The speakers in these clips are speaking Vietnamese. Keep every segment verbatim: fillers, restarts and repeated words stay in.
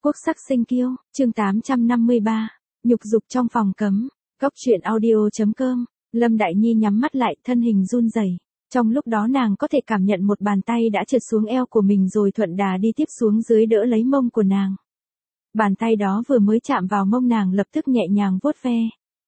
Quốc sắc sinh kiêu, chương tám trăm năm mươi ba, nhục dục trong phòng cấm. Cốc truyện audio.com. Lâm Đại Nhi nhắm mắt lại, thân hình run rẩy. Trong lúc đó nàng có thể cảm nhận một bàn tay đã trượt xuống eo của mình rồi thuận đà đi tiếp xuống dưới đỡ lấy mông của nàng. Bàn tay đó vừa mới chạm vào mông nàng lập tức nhẹ nhàng vuốt ve.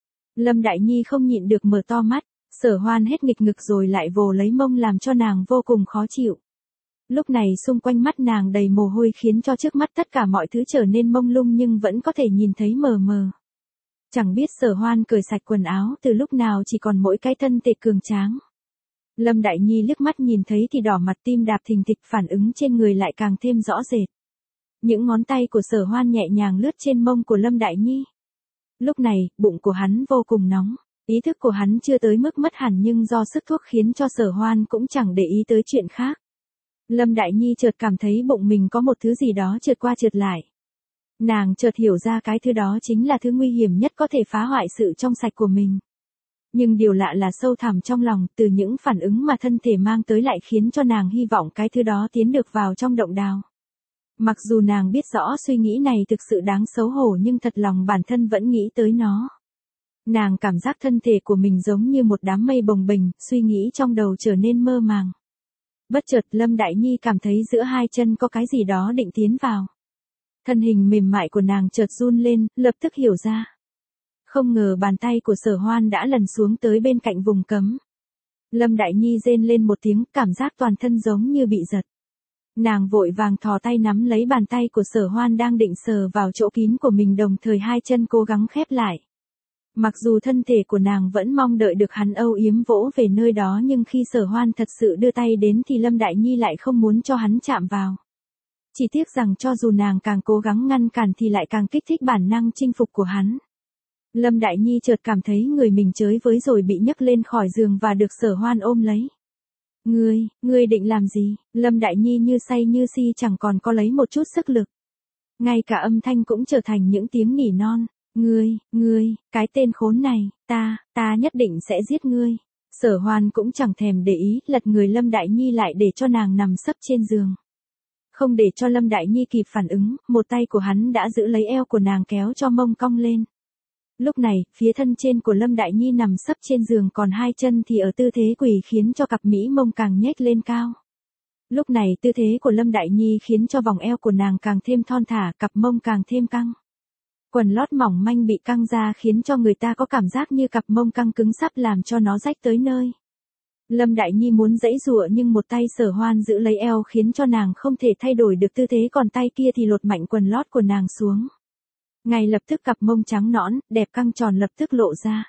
Lâm Đại Nhi không nhịn được mở to mắt, Sở Hoan hết nghịch ngực rồi lại vồ lấy mông làm cho nàng vô cùng khó chịu. Lúc này xung quanh mắt nàng đầy mồ hôi khiến cho trước mắt tất cả mọi thứ trở nên mông lung nhưng vẫn có thể nhìn thấy mờ mờ. Chẳng biết Sở Hoan cởi sạch quần áo từ lúc nào chỉ còn mỗi cái thân thể cường tráng. Lâm Đại Nhi liếc mắt nhìn thấy thì đỏ mặt, tim đạp thình thịch, phản ứng trên người lại càng thêm rõ rệt. Những ngón tay của Sở Hoan nhẹ nhàng lướt trên mông của Lâm Đại Nhi. Lúc này, bụng của hắn vô cùng nóng. Ý thức của hắn chưa tới mức mất hẳn nhưng do sức thuốc khiến cho Sở Hoan cũng chẳng để ý tới chuyện khác. Lâm Đại Nhi chợt cảm thấy bụng mình có một thứ gì đó trượt qua trượt lại. Nàng chợt hiểu ra cái thứ đó chính là thứ nguy hiểm nhất có thể phá hoại sự trong sạch của mình. Nhưng điều lạ là sâu thẳm trong lòng, từ những phản ứng mà thân thể mang tới lại khiến cho nàng hy vọng cái thứ đó tiến được vào trong động đào. Mặc dù nàng biết rõ suy nghĩ này thực sự đáng xấu hổ nhưng thật lòng bản thân vẫn nghĩ tới nó. Nàng cảm giác thân thể của mình giống như một đám mây bồng bềnh, suy nghĩ trong đầu trở nên mơ màng. Bất chợt Lâm Đại Nhi cảm thấy giữa hai chân có cái gì đó định tiến vào. Thân hình mềm mại của nàng chợt run lên, lập tức hiểu ra. Không ngờ bàn tay của Sở Hoan đã lần xuống tới bên cạnh vùng cấm. Lâm Đại Nhi rên lên một tiếng, cảm giác toàn thân giống như bị giật. Nàng vội vàng thò tay nắm lấy bàn tay của Sở Hoan đang định sờ vào chỗ kín của mình, đồng thời hai chân cố gắng khép lại. Mặc dù thân thể của nàng vẫn mong đợi được hắn âu yếm vỗ về nơi đó nhưng khi Sở Hoan thật sự đưa tay đến thì Lâm Đại Nhi lại không muốn cho hắn chạm vào. Chỉ tiếc rằng cho dù nàng càng cố gắng ngăn cản thì lại càng kích thích bản năng chinh phục của hắn. Lâm Đại Nhi chợt cảm thấy người mình chới với rồi bị nhấc lên khỏi giường và được Sở Hoan ôm lấy. Ngươi, ngươi định làm gì? Lâm Đại Nhi như say như si chẳng còn có lấy một chút sức lực. Ngay cả âm thanh cũng trở thành những tiếng nỉ non. Ngươi, ngươi, cái tên khốn này, ta, ta nhất định sẽ giết ngươi. Sở Hoan cũng chẳng thèm để ý, lật người Lâm Đại Nhi lại để cho nàng nằm sấp trên giường. Không để cho Lâm Đại Nhi kịp phản ứng, một tay của hắn đã giữ lấy eo của nàng kéo cho mông cong lên. Lúc này, phía thân trên của Lâm Đại Nhi nằm sấp trên giường còn hai chân thì ở tư thế quỳ khiến cho cặp mỹ mông càng nhếch lên cao. Lúc này tư thế của Lâm Đại Nhi khiến cho vòng eo của nàng càng thêm thon thả, cặp mông càng thêm căng. Quần lót mỏng manh bị căng ra khiến cho người ta có cảm giác như cặp mông căng cứng sắp làm cho nó rách tới nơi. Lâm Đại Nhi muốn giãy giụa nhưng một tay Sở Hoan giữ lấy eo khiến cho nàng không thể thay đổi được tư thế, còn tay kia thì lột mạnh quần lót của nàng xuống. Ngay lập tức cặp mông trắng nõn, đẹp căng tròn lập tức lộ ra.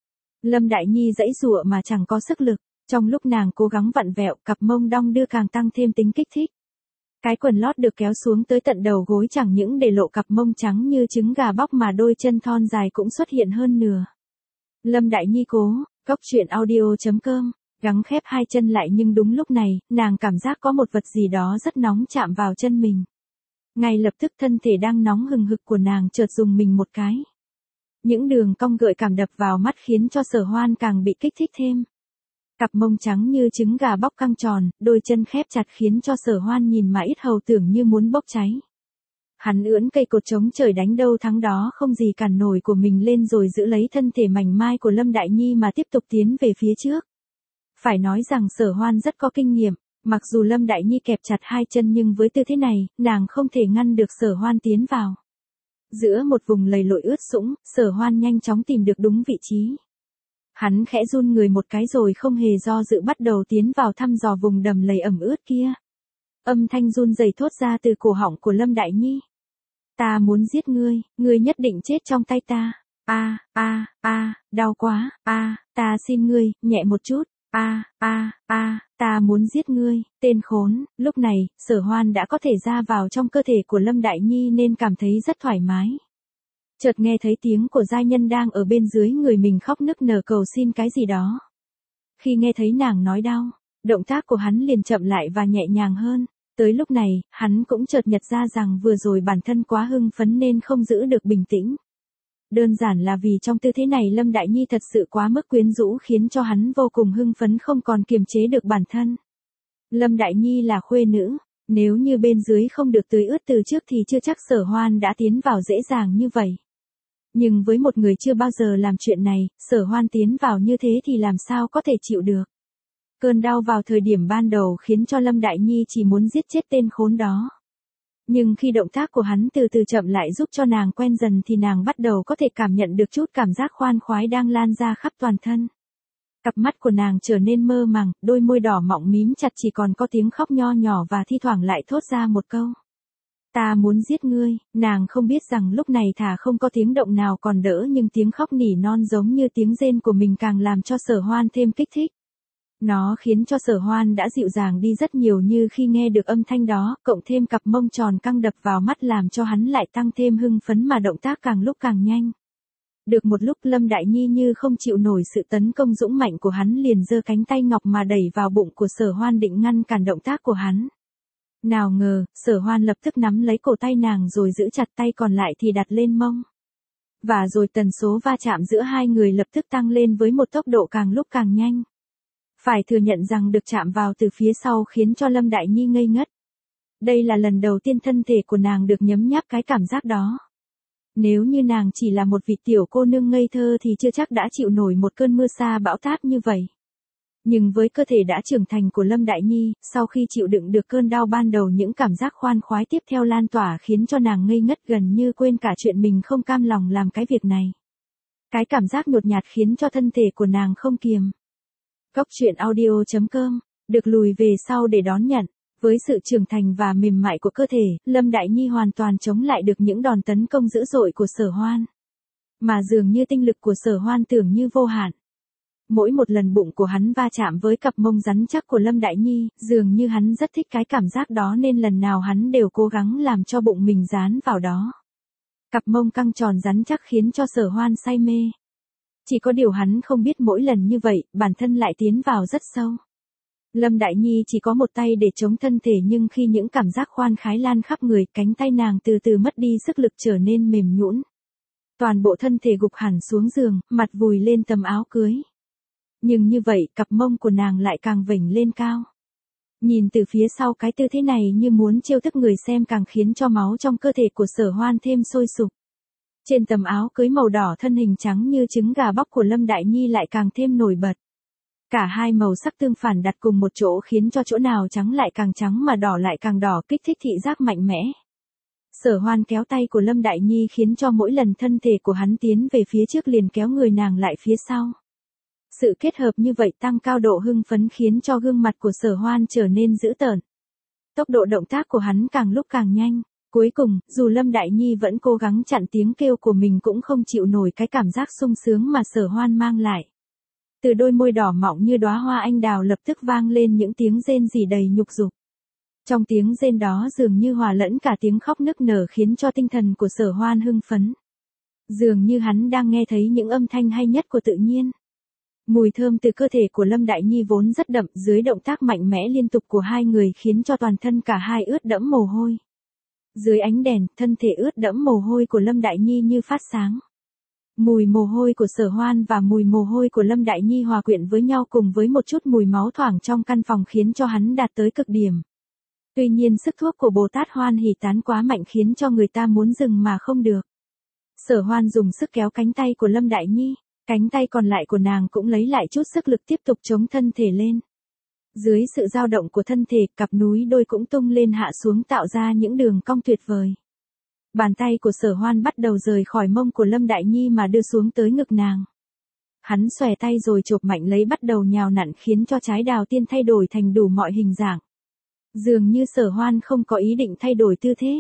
Lâm Đại Nhi giãy giụa mà chẳng có sức lực, trong lúc nàng cố gắng vặn vẹo, cặp mông đong đưa càng tăng thêm tính kích thích. Cái quần lót được kéo xuống tới tận đầu gối chẳng những để lộ cặp mông trắng như trứng gà bóc mà đôi chân thon dài cũng xuất hiện hơn nửa. Lâm Đại Nhi cố, cốc truyện audio.com, gắng khép hai chân lại nhưng đúng lúc này, nàng cảm giác có một vật gì đó rất nóng chạm vào chân mình. Ngay lập tức thân thể đang nóng hừng hực của nàng chợt rùng mình một cái. Những đường cong gợi cảm đập vào mắt khiến cho Sở Hoan càng bị kích thích thêm. Cặp mông trắng như trứng gà bóc căng tròn, đôi chân khép chặt khiến cho Sở Hoan nhìn mà ít hầu tưởng như muốn bốc cháy. Hắn ưỡn cây cột chống trời đánh đâu thắng đó không gì cản nổi của mình lên rồi giữ lấy thân thể mảnh mai của Lâm Đại Nhi mà tiếp tục tiến về phía trước. Phải nói rằng Sở Hoan rất có kinh nghiệm, mặc dù Lâm Đại Nhi kẹp chặt hai chân nhưng với tư thế này, nàng không thể ngăn được Sở Hoan tiến vào. Giữa một vùng lầy lội ướt sũng, Sở Hoan nhanh chóng tìm được đúng vị trí. Hắn khẽ run người một cái rồi không hề do dự bắt đầu tiến vào thăm dò vùng đầm lầy ẩm ướt kia. Âm thanh run rẩy thốt ra từ cổ họng của Lâm Đại Nhi. Ta muốn giết ngươi, ngươi nhất định chết trong tay ta. A, a, a, đau quá, a, ta xin ngươi, nhẹ một chút. A, a, a, ta muốn giết ngươi, tên khốn. Lúc này, Sở Hoan đã có thể ra vào trong cơ thể của Lâm Đại Nhi nên cảm thấy rất thoải mái. Chợt nghe thấy tiếng của giai nhân đang ở bên dưới người mình khóc nức nở cầu xin cái gì đó. Khi nghe thấy nàng nói đau, động tác của hắn liền chậm lại và nhẹ nhàng hơn. Tới lúc này, hắn cũng chợt nhận ra rằng vừa rồi bản thân quá hưng phấn nên không giữ được bình tĩnh. Đơn giản là vì trong tư thế này Lâm Đại Nhi thật sự quá mức quyến rũ khiến cho hắn vô cùng hưng phấn không còn kiềm chế được bản thân. Lâm Đại Nhi là khuê nữ, Nếu như bên dưới không được tưới ướt từ trước thì chưa chắc Sở Hoan đã tiến vào dễ dàng như vậy. Nhưng với một người chưa bao giờ làm chuyện này, Sở Hoan tiến vào như thế thì làm sao có thể chịu được. Cơn đau vào thời điểm ban đầu khiến cho Lâm Đại Nhi chỉ muốn giết chết tên khốn đó. Nhưng khi động tác của hắn từ từ chậm lại giúp cho nàng quen dần thì nàng bắt đầu có thể cảm nhận được chút cảm giác khoan khoái đang lan ra khắp toàn thân. Cặp mắt của nàng trở nên mơ màng, đôi môi đỏ mọng mím chặt chỉ còn có tiếng khóc nho nhỏ và thi thoảng lại thốt ra một câu. Ta muốn giết ngươi, nàng không biết rằng lúc này thà không có tiếng động nào còn đỡ nhưng tiếng khóc nỉ non giống như tiếng rên của mình càng làm cho Sở Hoan thêm kích thích. Nó khiến cho Sở Hoan đã dịu dàng đi rất nhiều như khi nghe được âm thanh đó, cộng thêm cặp mông tròn căng đập vào mắt làm cho hắn lại tăng thêm hưng phấn mà động tác càng lúc càng nhanh. Được một lúc Lâm Đại Nhi như không chịu nổi sự tấn công dũng mạnh của hắn liền giơ cánh tay ngọc mà đẩy vào bụng của Sở Hoan định ngăn cản động tác của hắn. Nào ngờ, Sở Hoan lập tức nắm lấy cổ tay nàng rồi giữ chặt tay còn lại thì đặt lên mông. Và rồi tần số va chạm giữa hai người lập tức tăng lên với một tốc độ càng lúc càng nhanh. Phải thừa nhận rằng được chạm vào từ phía sau khiến cho Lâm Đại Nhi ngây ngất. Đây là lần đầu tiên thân thể của nàng được nhấm nháp cái cảm giác đó. Nếu như nàng chỉ là một vị tiểu cô nương ngây thơ thì chưa chắc đã chịu nổi một cơn mưa sa bão táp như vậy. Nhưng với cơ thể đã trưởng thành của Lâm Đại Nhi, sau khi chịu đựng được cơn đau ban đầu những cảm giác khoan khoái tiếp theo lan tỏa khiến cho nàng ngây ngất gần như quên cả chuyện mình không cam lòng làm cái việc này. Cái cảm giác nhột nhạt khiến cho thân thể của nàng không kiềm. Góc truyện audio chấm com, được lùi về sau để đón nhận. Với sự trưởng thành và mềm mại của cơ thể, Lâm Đại Nhi hoàn toàn chống lại được những đòn tấn công dữ dội của Sở Hoan. Mà dường như tinh lực của Sở Hoan tưởng như vô hạn. Mỗi một lần bụng của hắn va chạm với cặp mông rắn chắc của Lâm Đại Nhi, dường như hắn rất thích cái cảm giác đó nên lần nào hắn đều cố gắng làm cho bụng mình dán vào đó. Cặp mông căng tròn rắn chắc khiến cho Sở Hoan say mê. Chỉ có điều hắn không biết mỗi lần như vậy, bản thân lại tiến vào rất sâu. Lâm Đại Nhi chỉ có một tay để chống thân thể nhưng khi những cảm giác khoan khái lan khắp người, cánh tay nàng từ từ mất đi sức lực trở nên mềm nhũn. Toàn bộ thân thể gục hẳn xuống giường, mặt vùi lên tấm áo cưới. Nhưng như vậy, cặp mông của nàng lại càng vểnh lên cao. Nhìn từ phía sau cái tư thế này như muốn trêu tức người xem càng khiến cho máu trong cơ thể của Sở Hoan thêm sôi sục. Trên tấm áo cưới màu đỏ thân hình trắng như trứng gà bóc của Lâm Đại Nhi lại càng thêm nổi bật. Cả hai màu sắc tương phản đặt cùng một chỗ khiến cho chỗ nào trắng lại càng trắng mà đỏ lại càng đỏ, kích thích thị giác mạnh mẽ. Sở Hoan kéo tay của Lâm Đại Nhi khiến cho mỗi lần thân thể của hắn tiến về phía trước liền kéo người nàng lại phía sau. Sự kết hợp như vậy tăng cao độ hưng phấn khiến cho gương mặt của Sở Hoan trở nên dữ tợn. Tốc độ động tác của hắn càng lúc càng nhanh. Cuối cùng, dù Lâm Đại Nhi vẫn cố gắng chặn tiếng kêu của mình cũng không chịu nổi cái cảm giác sung sướng mà Sở Hoan mang lại. Từ đôi môi đỏ mọng như đóa hoa anh đào lập tức vang lên những tiếng rên rỉ đầy nhục dục. Trong tiếng rên đó dường như hòa lẫn cả tiếng khóc nức nở khiến cho tinh thần của Sở Hoan hưng phấn. Dường như hắn đang nghe thấy những âm thanh hay nhất của tự nhiên. Mùi thơm từ cơ thể của Lâm Đại Nhi vốn rất đậm dưới động tác mạnh mẽ liên tục của hai người khiến cho toàn thân cả hai ướt đẫm mồ hôi. Dưới ánh đèn, thân thể ướt đẫm mồ hôi của Lâm Đại Nhi như phát sáng. Mùi mồ hôi của Sở Hoan và mùi mồ hôi của Lâm Đại Nhi hòa quyện với nhau cùng với một chút mùi máu thoảng trong căn phòng khiến cho hắn đạt tới cực điểm. Tuy nhiên sức thuốc của Bồ Tát Hoan Hỷ tán quá mạnh khiến cho người ta muốn dừng mà không được. Sở Hoan dùng sức kéo cánh tay của Lâm Đại Nhi, cánh tay còn lại của nàng cũng lấy lại chút sức lực tiếp tục chống thân thể lên. Dưới sự dao động của thân thể, cặp núi đôi cũng tung lên hạ xuống tạo ra những đường cong tuyệt vời. Bàn tay của Sở Hoan bắt đầu rời khỏi mông của Lâm Đại Nhi mà đưa xuống tới ngực nàng. Hắn xòe tay rồi chộp mạnh lấy bắt đầu nhào nặn khiến cho trái đào tiên thay đổi thành đủ mọi hình dạng. Dường như Sở Hoan không có ý định thay đổi tư thế.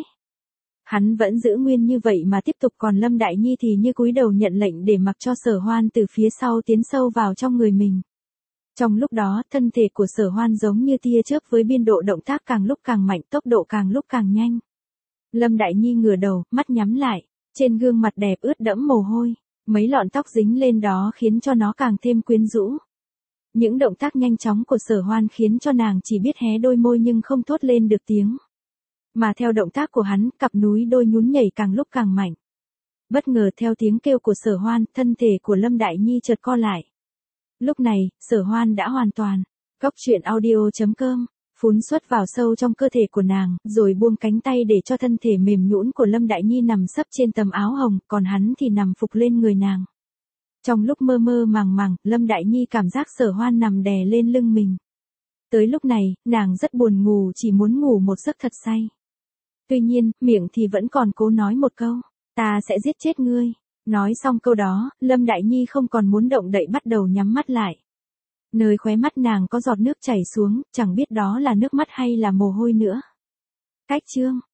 Hắn vẫn giữ nguyên như vậy mà tiếp tục, còn Lâm Đại Nhi thì như cúi đầu nhận lệnh để mặc cho Sở Hoan từ phía sau tiến sâu vào trong người mình. Trong lúc đó, thân thể của Sở Hoan giống như tia chớp với biên độ động tác càng lúc càng mạnh, tốc độ càng lúc càng nhanh. Lâm Đại Nhi ngửa đầu, mắt nhắm lại, trên gương mặt đẹp ướt đẫm mồ hôi, mấy lọn tóc dính lên đó khiến cho nó càng thêm quyến rũ. Những động tác nhanh chóng của Sở Hoan khiến cho nàng chỉ biết hé đôi môi nhưng không thốt lên được tiếng. Mà theo động tác của hắn, cặp núi đôi nhún nhảy càng lúc càng mạnh. Bất ngờ theo tiếng kêu của Sở Hoan, thân thể của Lâm Đại Nhi chợt co lại. Lúc này, Sở Hoan đã hoàn toàn. Góc truyện audio chấm com phún xuất vào sâu trong cơ thể của nàng, rồi buông cánh tay để cho thân thể mềm nhũn của Lâm Đại Nhi nằm sấp trên tấm áo hồng, còn hắn thì nằm phục lên người nàng. Trong lúc mơ mơ màng màng, Lâm Đại Nhi cảm giác Sở Hoan nằm đè lên lưng mình. Tới lúc này, nàng rất buồn ngủ, chỉ muốn ngủ một giấc thật say. Tuy nhiên, miệng thì vẫn còn cố nói một câu, ta sẽ giết chết ngươi. Nói xong câu đó, Lâm Đại Nhi không còn muốn động đậy, bắt đầu nhắm mắt lại. Nơi khóe mắt nàng có giọt nước chảy xuống, chẳng biết đó là nước mắt hay là mồ hôi nữa. Cách chương